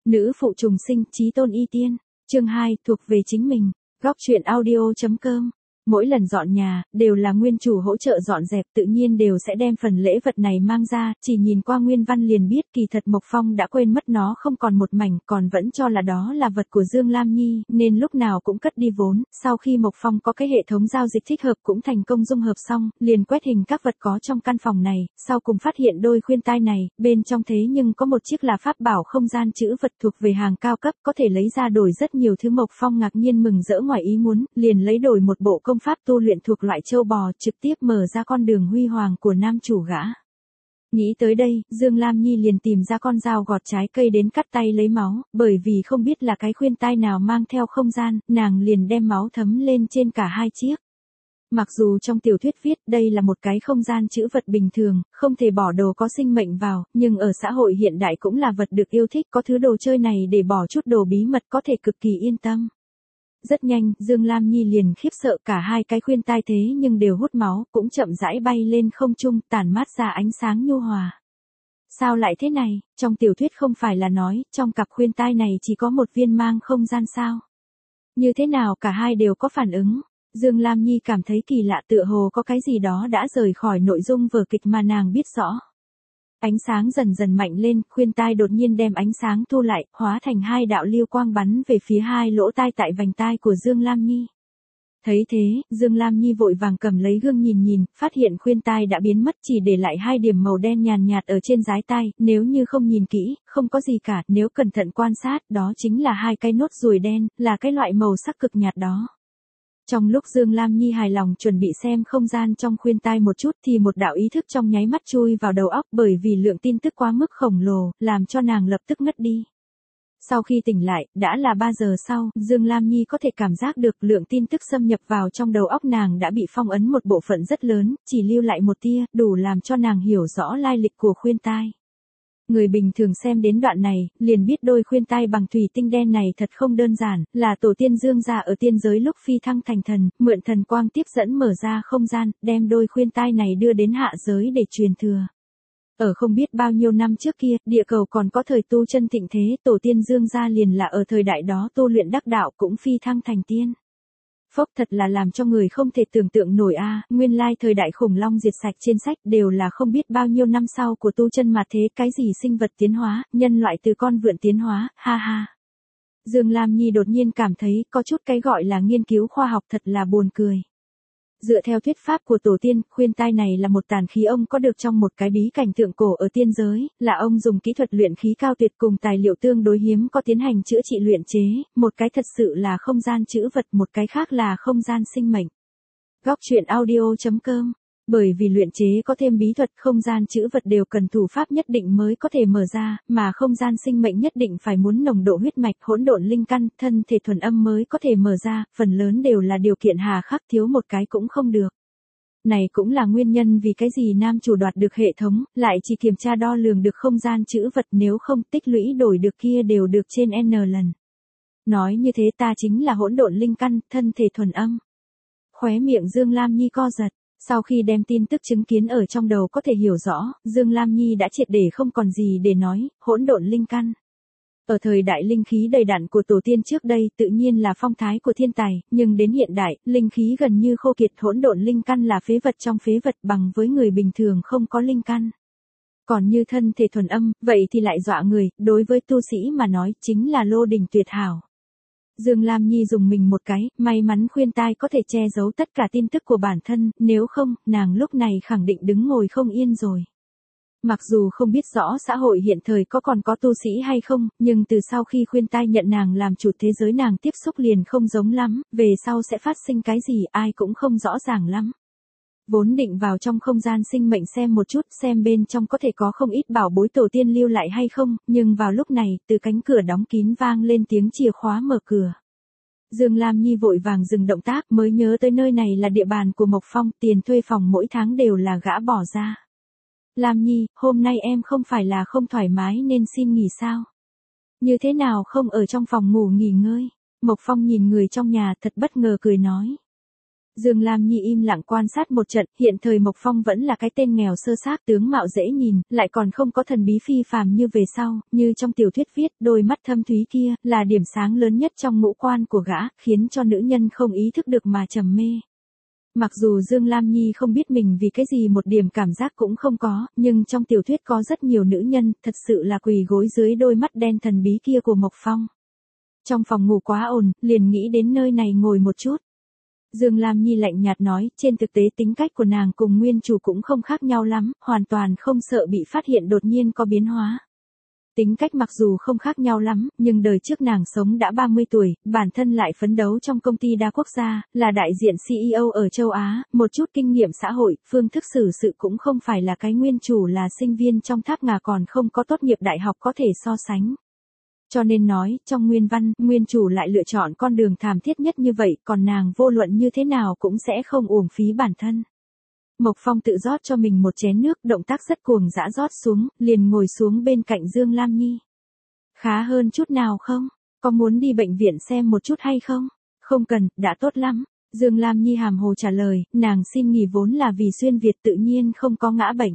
Nữ phụ trùng sinh, chí tôn y tiên. Chương 2, thuộc về chính mình. Góc truyện audio.com. Mỗi lần dọn nhà, đều là nguyên chủ hỗ trợ dọn dẹp, tự nhiên đều sẽ đem phần lễ vật này mang ra, chỉ nhìn qua nguyên văn liền biết kỳ thật Mộc Phong đã quên mất nó không còn một mảnh, còn vẫn cho là đó là vật của Dương Lam Nhi, nên lúc nào cũng cất đi vốn. Sau khi Mộc Phong có cái hệ thống giao dịch thích hợp cũng thành công dung hợp xong, liền quét hình các vật có trong căn phòng này, sau cùng phát hiện đôi khuyên tai này, bên trong thế nhưng có một chiếc là pháp bảo không gian chữ vật thuộc về hàng cao cấp, có thể lấy ra đổi rất nhiều thứ. Mộc Phong ngạc nhiên mừng rỡ ngoài ý muốn, liền lấy đổi một bộ công pháp tu luyện thuộc loại châu bò, trực tiếp mở ra con đường huy hoàng của nam chủ gã. Nghĩ tới đây, Dương Lam Nhi liền tìm ra con dao gọt trái cây đến cắt tay lấy máu, bởi vì không biết là cái khuyên tai nào mang theo không gian, nàng liền đem máu thấm lên trên cả hai chiếc. Mặc dù trong tiểu thuyết viết đây là một cái không gian chữ vật bình thường, không thể bỏ đồ có sinh mệnh vào, nhưng ở xã hội hiện đại cũng là vật được yêu thích, có thứ đồ chơi này để bỏ chút đồ bí mật có thể cực kỳ yên tâm. Rất nhanh, Dương Lam Nhi liền khiếp sợ, cả hai cái khuyên tai thế nhưng đều hút máu, cũng chậm rãi bay lên không trung, tản mát ra ánh sáng nhu hòa. Sao lại thế này, trong tiểu thuyết không phải là nói, trong cặp khuyên tai này chỉ có một viên mang không gian sao? Như thế nào cả hai đều có phản ứng? Dương Lam Nhi cảm thấy kỳ lạ, tựa hồ có cái gì đó đã rời khỏi nội dung vở kịch mà nàng biết rõ. Ánh sáng dần dần mạnh lên, khuyên tai đột nhiên đem ánh sáng thu lại, hóa thành hai đạo lưu quang bắn về phía hai lỗ tai tại vành tai của Dương Lam Nhi. Thấy thế, Dương Lam Nhi vội vàng cầm lấy gương nhìn nhìn, phát hiện khuyên tai đã biến mất, chỉ để lại hai điểm màu đen nhàn nhạt ở trên dái tai, nếu như không nhìn kỹ, không có gì cả, nếu cẩn thận quan sát, đó chính là hai cái nốt ruồi đen, là cái loại màu sắc cực nhạt đó. Trong lúc Dương Lam Nhi hài lòng chuẩn bị xem không gian trong khuyên tai một chút thì một đạo ý thức trong nháy mắt chui vào đầu óc, bởi vì lượng tin tức quá mức khổng lồ, làm cho nàng lập tức ngất đi. Sau khi tỉnh lại, đã là 3 giờ sau, Dương Lam Nhi có thể cảm giác được lượng tin tức xâm nhập vào trong đầu óc nàng đã bị phong ấn một bộ phận rất lớn, chỉ lưu lại một tia, đủ làm cho nàng hiểu rõ lai lịch của khuyên tai. Người bình thường xem đến đoạn này, liền biết đôi khuyên tai bằng thủy tinh đen này thật không đơn giản, là tổ tiên Dương gia ở tiên giới lúc phi thăng thành thần, mượn thần quang tiếp dẫn mở ra không gian, đem đôi khuyên tai này đưa đến hạ giới để truyền thừa. Ở không biết bao nhiêu năm trước kia, địa cầu còn có thời tu chân thịnh thế, tổ tiên Dương gia liền là ở thời đại đó tu luyện đắc đạo cũng phi thăng thành tiên. Phốc, thật là làm cho người không thể tưởng tượng nổi a, nguyên lai thời đại khủng long diệt sạch trên sách đều là không biết bao nhiêu năm sau của tu chân mà thế, cái gì sinh vật tiến hóa, nhân loại từ con vượn tiến hóa, ha ha. Dương Lam Nhi đột nhiên cảm thấy có chút cái gọi là nghiên cứu khoa học thật là buồn cười. Dựa theo thuyết pháp của tổ tiên, khuyên tai này là một tàn khí ông có được trong một cái bí cảnh thượng cổ ở tiên giới, là ông dùng kỹ thuật luyện khí cao tuyệt cùng tài liệu tương đối hiếm có tiến hành chữa trị luyện chế, một cái thật sự là không gian chữ vật, một cái khác là không gian sinh mệnh. Góc truyện audio.com. Bởi vì luyện chế có thêm bí thuật, không gian chữ vật đều cần thủ pháp nhất định mới có thể mở ra, mà không gian sinh mệnh nhất định phải muốn nồng độ huyết mạch, hỗn độn linh căn, thân thể thuần âm mới có thể mở ra, phần lớn đều là điều kiện hà khắc, thiếu một cái cũng không được. Này cũng là nguyên nhân vì cái gì nam chủ đoạt được hệ thống, lại chỉ kiểm tra đo lường được không gian chữ vật, nếu không tích lũy đổi được kia đều được trên N lần. Nói như thế ta chính là hỗn độn linh căn, thân thể thuần âm. Khóe miệng Dương Lam Nhi co giật. Sau khi đem tin tức chứng kiến ở trong đầu có thể hiểu rõ, Dương Lam Nhi đã triệt để không còn gì để nói, hỗn độn linh căn. Ở thời đại linh khí đầy đặn của tổ tiên trước đây tự nhiên là phong thái của thiên tài, nhưng đến hiện đại, linh khí gần như khô kiệt, hỗn độn linh căn là phế vật trong phế vật, bằng với người bình thường không có linh căn. Còn như thân thể thuần âm, vậy thì lại dọa người, đối với tu sĩ mà nói chính là lô đỉnh tuyệt hảo. Dương Lam Nhi dùng mình một cái, may mắn khuyên tai có thể che giấu tất cả tin tức của bản thân, nếu không, nàng lúc này khẳng định đứng ngồi không yên rồi. Mặc dù không biết rõ xã hội hiện thời còn có tu sĩ hay không, nhưng từ sau khi khuyên tai nhận nàng làm chủ thế giới nàng tiếp xúc liền không giống lắm, về sau sẽ phát sinh cái gì ai cũng không rõ ràng lắm. Vốn định vào trong không gian sinh mệnh xem một chút, xem bên trong có thể có không ít bảo bối tổ tiên lưu lại hay không, nhưng vào lúc này, từ cánh cửa đóng kín vang lên tiếng chìa khóa mở cửa. Dương Lam Nhi vội vàng dừng động tác, mới nhớ tới nơi này là địa bàn của Mộc Phong, tiền thuê phòng mỗi tháng đều là gã bỏ ra. Lam Nhi, hôm nay em không phải là không thoải mái nên xin nghỉ sao? Như thế nào không ở trong phòng ngủ nghỉ ngơi? Mộc Phong nhìn người trong nhà thật bất ngờ cười nói. Dương Lam Nhi im lặng quan sát một trận, hiện thời Mộc Phong vẫn là cái tên nghèo sơ xác, tướng mạo dễ nhìn, lại còn không có thần bí phi phàm như về sau, như trong tiểu thuyết viết, đôi mắt thâm thúy kia, là điểm sáng lớn nhất trong ngũ quan của gã, khiến cho nữ nhân không ý thức được mà trầm mê. Mặc dù Dương Lam Nhi không biết mình vì cái gì một điểm cảm giác cũng không có, nhưng trong tiểu thuyết có rất nhiều nữ nhân, thật sự là quỳ gối dưới đôi mắt đen thần bí kia của Mộc Phong. Trong phòng ngủ quá ồn, liền nghĩ đến nơi này ngồi một chút. Dương Lam Nhi lạnh nhạt nói, trên thực tế tính cách của nàng cùng nguyên chủ cũng không khác nhau lắm, hoàn toàn không sợ bị phát hiện đột nhiên có biến hóa. Tính cách mặc dù không khác nhau lắm, nhưng đời trước nàng sống đã 30 tuổi, bản thân lại phấn đấu trong công ty đa quốc gia, là đại diện CEO ở châu Á, một chút kinh nghiệm xã hội, phương thức xử sự cũng không phải là cái nguyên chủ là sinh viên trong tháp ngà còn không có tốt nghiệp đại học có thể so sánh. Cho nên nói, trong nguyên văn, nguyên chủ lại lựa chọn con đường thảm thiết nhất như vậy, còn nàng vô luận như thế nào cũng sẽ không uổng phí bản thân. Mộc Phong tự rót cho mình một chén nước, động tác rất cuồng dã rót xuống, liền ngồi xuống bên cạnh Dương Lam Nhi. Khá hơn chút nào không? Có muốn đi bệnh viện xem một chút hay không? Không cần, đã tốt lắm. Dương Lam Nhi hàm hồ trả lời, nàng xin nghỉ vốn là vì xuyên Việt tự nhiên không có ngã bệnh.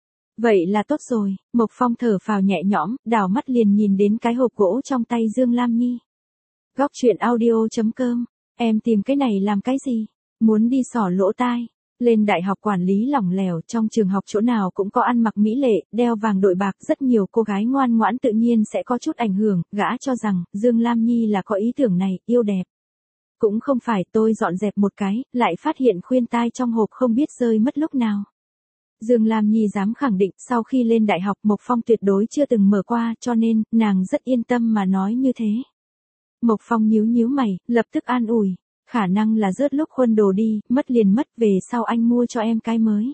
Vậy là tốt rồi, Mộc Phong thở phào nhẹ nhõm, đảo mắt liền nhìn đến cái hộp gỗ trong tay Dương Lam Nhi. Góc truyện audio.com, em tìm cái này làm cái gì? Muốn đi xỏ lỗ tai. Lên đại học quản lý lỏng lẻo, trong trường học chỗ nào cũng có ăn mặc mỹ lệ, đeo vàng đội bạc, rất nhiều cô gái ngoan ngoãn tự nhiên sẽ có chút ảnh hưởng, gã cho rằng, Dương Lam Nhi là có ý tưởng này, yêu đẹp. Cũng không phải, tôi dọn dẹp một cái, lại phát hiện khuyên tai trong hộp không biết rơi mất lúc nào. Dương Lam Nhi dám khẳng định, sau khi lên đại học Mộc Phong tuyệt đối chưa từng mở qua, cho nên, nàng rất yên tâm mà nói như thế. Mộc Phong nhíu nhíu mày, lập tức an ủi. Khả năng là rớt lúc khuân đồ đi, mất liền mất, về sau anh mua cho em cái mới.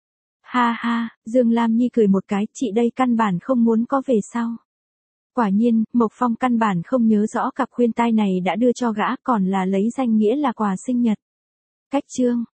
Ha ha, Dương Lam Nhi cười một cái, chị đây căn bản không muốn có về sau. Quả nhiên, Mộc Phong căn bản không nhớ rõ cặp khuyên tai này đã đưa cho gã, còn là lấy danh nghĩa là quà sinh nhật. Cách chương.